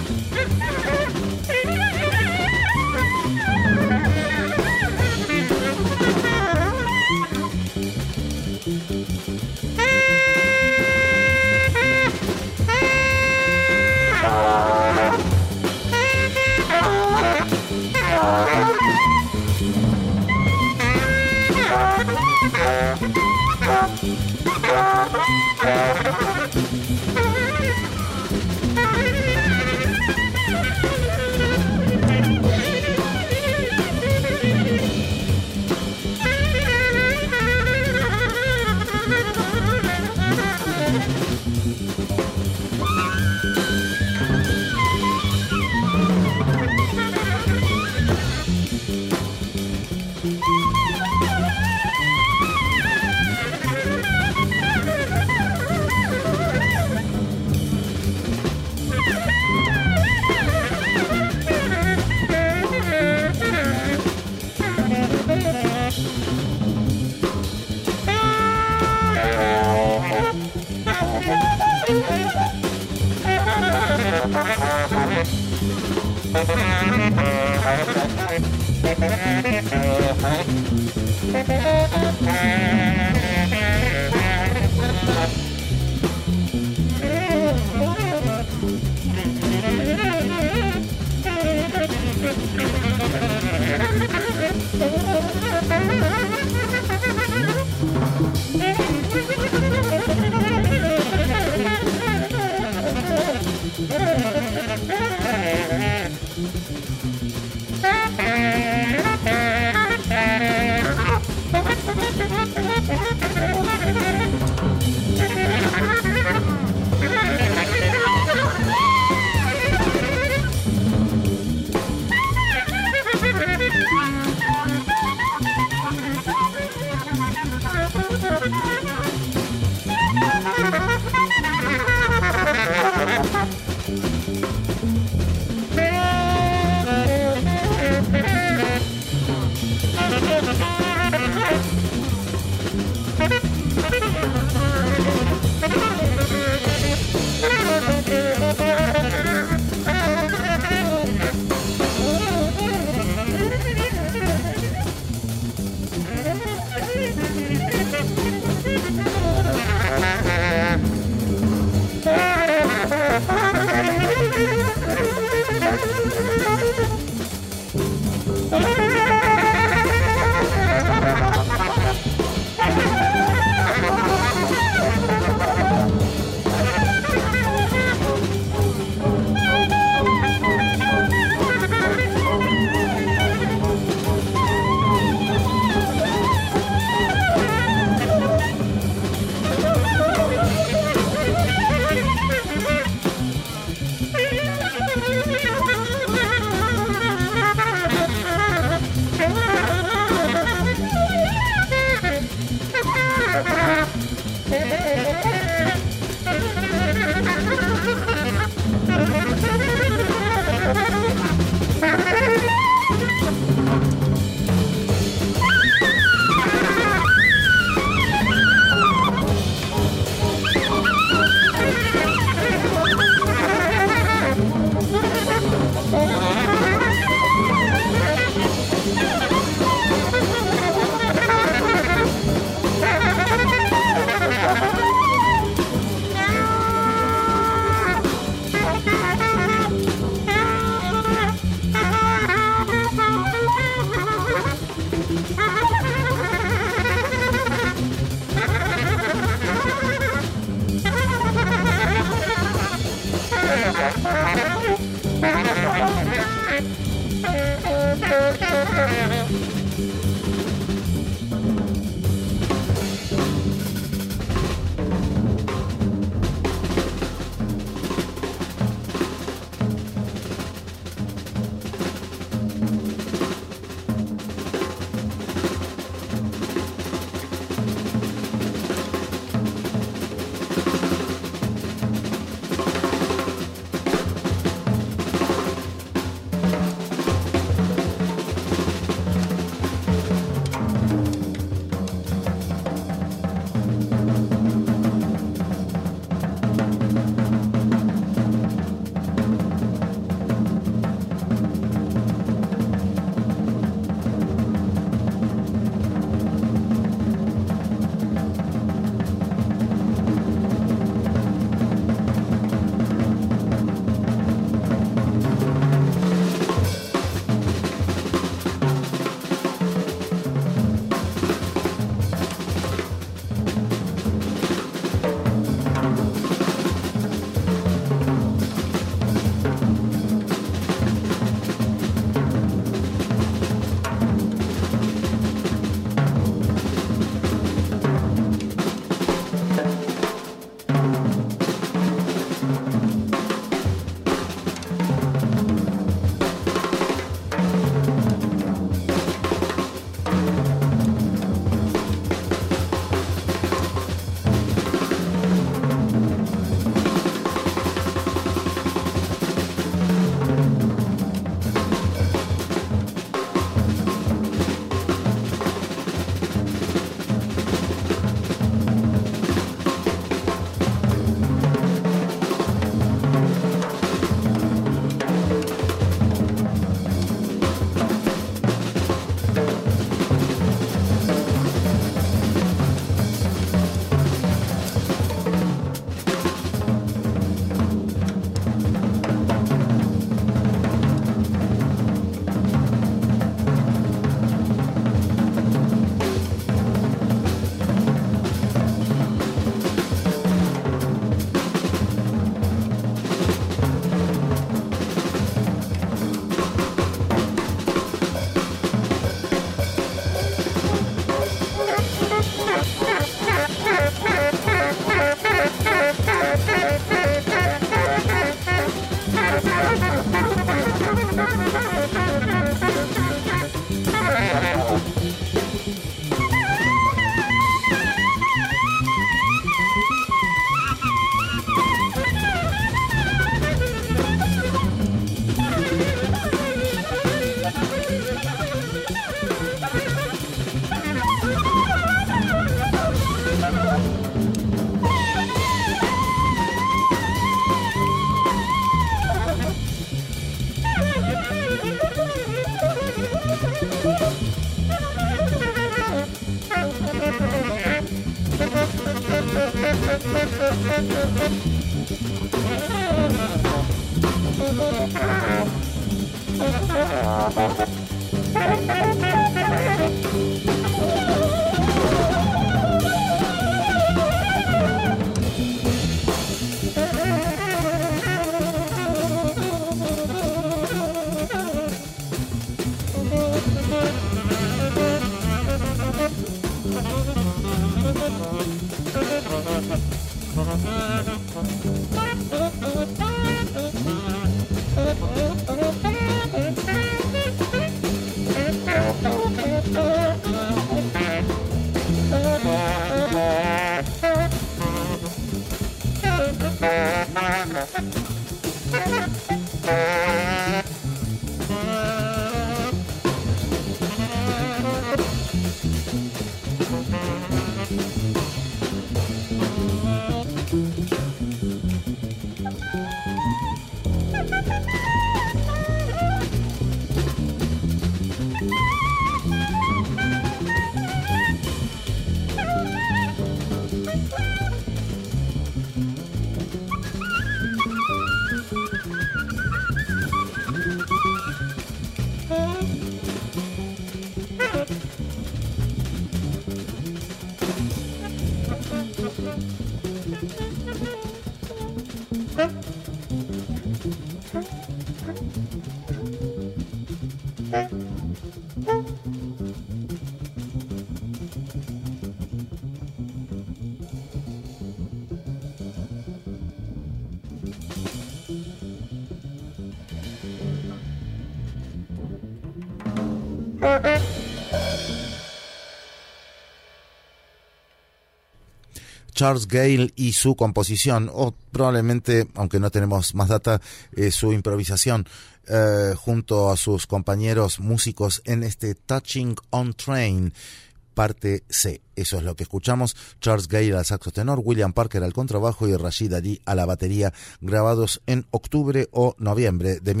Speaker 1: Charles Gayle y su composición, o probablemente, aunque no tenemos más data, su improvisación junto a sus compañeros músicos en este Touching on Train, parte C. Eso es lo que escuchamos. Charles Gayle al saxo tenor, William Parker al contrabajo y Rashid Ali a la batería, grabados en octubre o noviembre de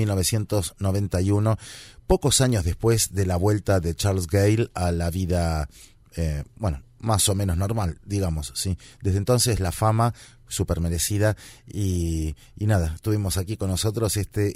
Speaker 1: 1991, pocos años después de la vuelta de Charles Gayle a la vida, más o menos normal, digamos, sí. Desde entonces la fama súper merecida y nada, tuvimos aquí con nosotros este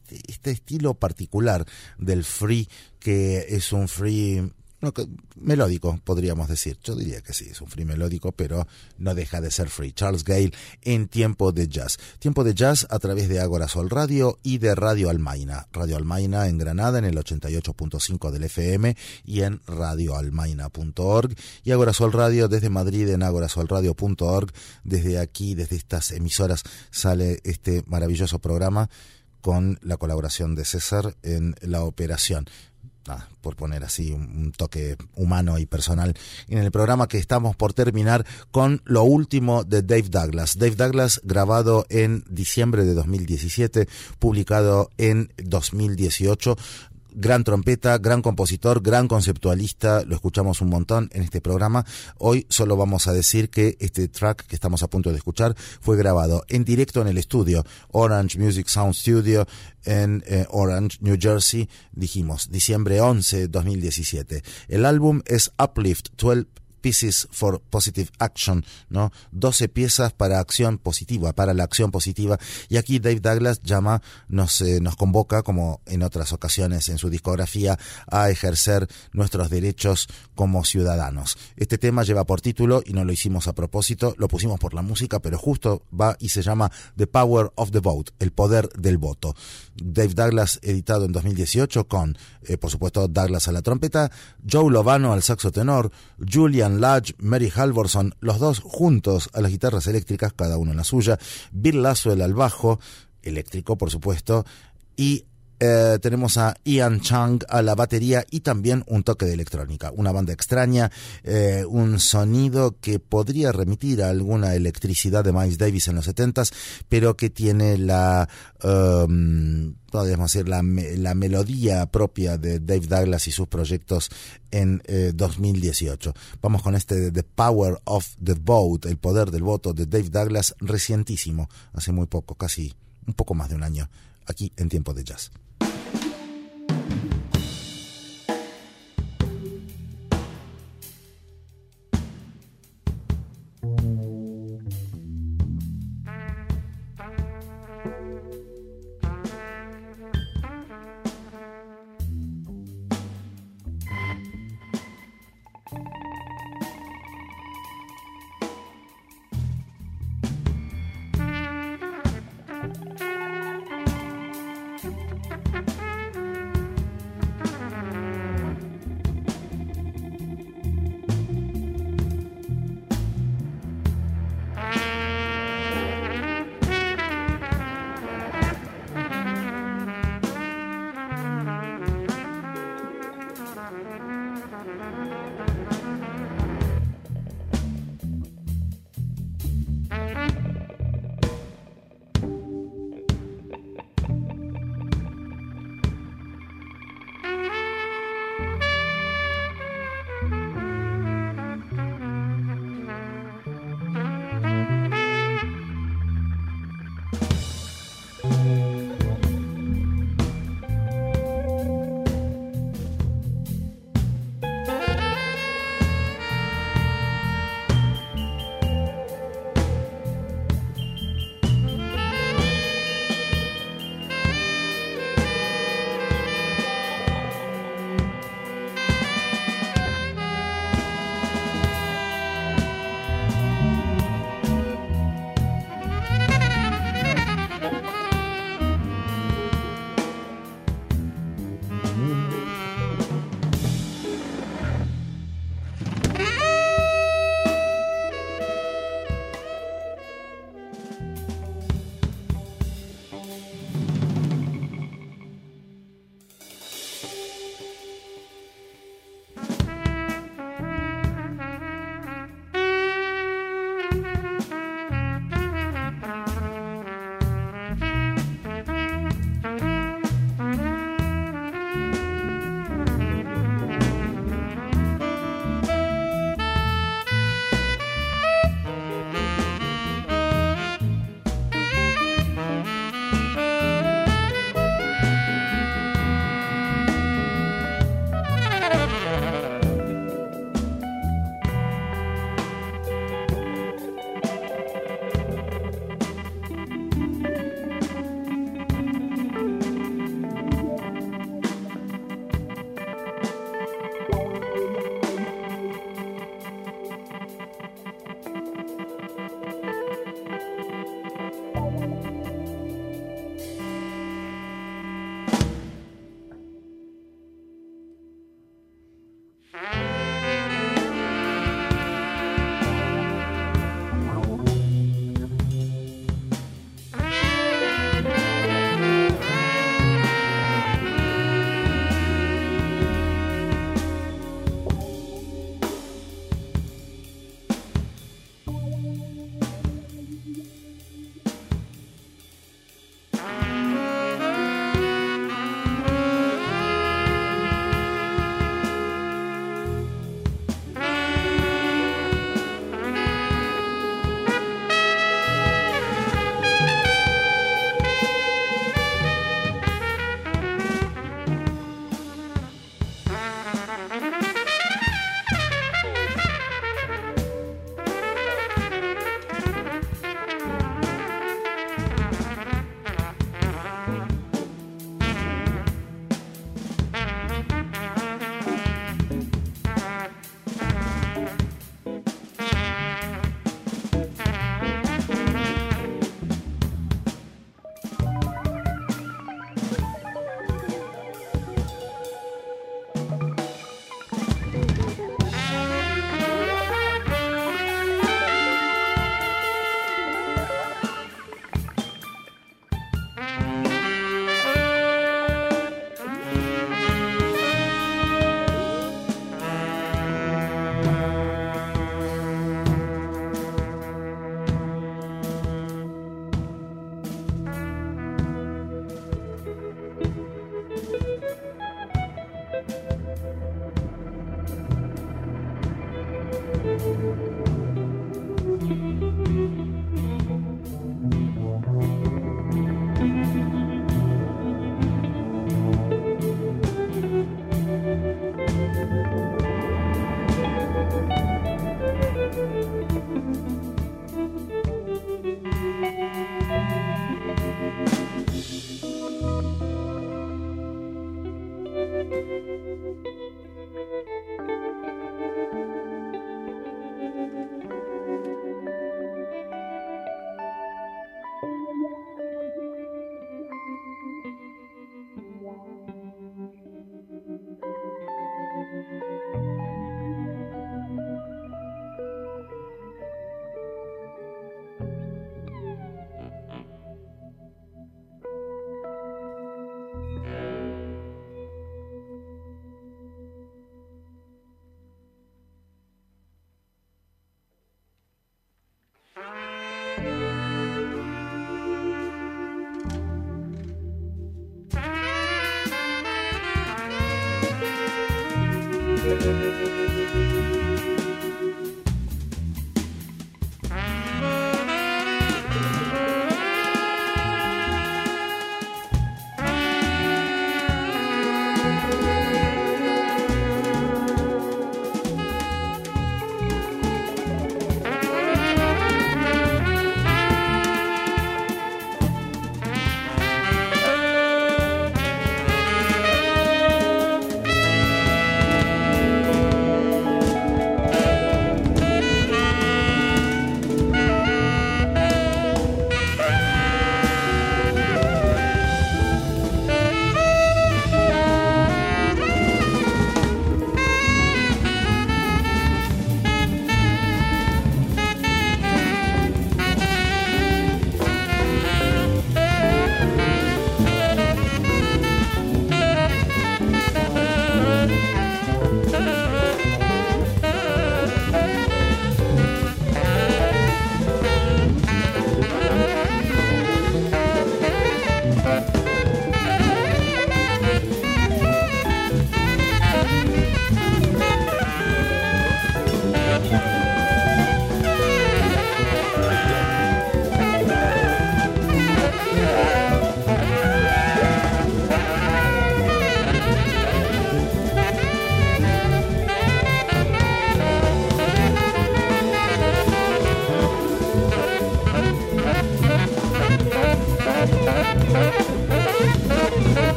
Speaker 1: estilo particular del free, que es un free melódico, podríamos decir. Yo diría que sí, es un free melódico, pero no deja de ser free. Charles Gayle en Tiempo de Jazz. Tiempo de Jazz a través de Ágora Sol Radio y de Radio Almaina. Radio Almaina en Granada en el 88.5 del FM y en radioalmaina.org. Y Ágora Sol Radio desde Madrid en agorasolradio.org. Desde aquí, desde estas emisoras, sale este maravilloso programa con la colaboración de César en la operación. Por poner así un toque humano y personal en el programa, que estamos por terminar con lo último de Dave Douglas. Dave Douglas, grabado en diciembre de 2017, publicado en 2018. Gran trompeta, gran compositor, gran conceptualista, lo escuchamos un montón en este programa. Hoy solo vamos a decir que este track que estamos a punto de escuchar fue grabado en directo en el estudio Orange Music Sound Studio en Orange, New Jersey, dijimos, diciembre 11, 2017. El álbum es Uplift, 12 Pieces for Positive Action, ¿no? 12 piezas para acción positiva, para la acción positiva. Y aquí Dave Douglas nos convoca, como en otras ocasiones en su discografía, a ejercer nuestros derechos como ciudadanos. Este tema lleva por título, y no lo hicimos a propósito, lo pusimos por la música, pero justo va y se llama The Power of the Vote, el poder del voto. Dave Douglas, editado en 2018 con, por supuesto, Douglas a la trompeta, Joe Lovano al saxo tenor, Julian Lodge, Mary Halvorson, los dos juntos a las guitarras eléctricas, cada uno en la suya, Bill Laswell al bajo, eléctrico por supuesto, y Tenemos a Ian Chang a la batería y también un toque de electrónica. Una banda extraña, un sonido que podría remitir a alguna electricidad de Miles Davis en los 70s, pero que tiene podríamos decir, la melodía propia de Dave Douglas y sus proyectos en 2018. Vamos con este The Power of the Vote, el poder del voto de Dave Douglas, recientísimo, hace muy poco, casi un poco más de un año, aquí en Tiempo de Jazz.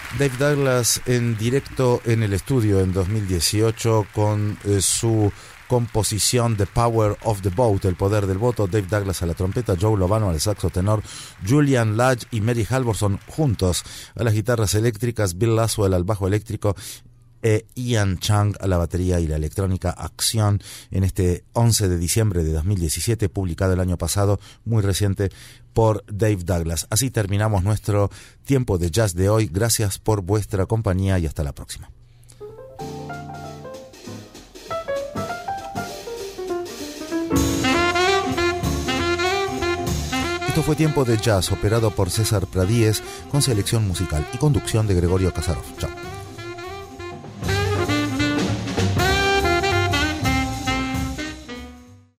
Speaker 1: Dave Douglas en directo en el estudio en 2018 con su composición The Power of the Vote, el poder del voto. Dave Douglas a la trompeta, Joe Lovano al saxo tenor, Julian Lodge y Mary Halvorson juntos a las guitarras eléctricas, Bill Laswell al bajo eléctrico, Ian Chang a la batería y la electrónica. Acción en este 11 de diciembre de 2017, publicado el año pasado, muy reciente, por Dave Douglas. Así terminamos nuestro tiempo de jazz de hoy. Gracias por vuestra compañía y hasta la próxima. Esto fue Tiempo de Jazz, operado por César Pradíez, con selección musical y conducción de Gregorio Casarov. Chao.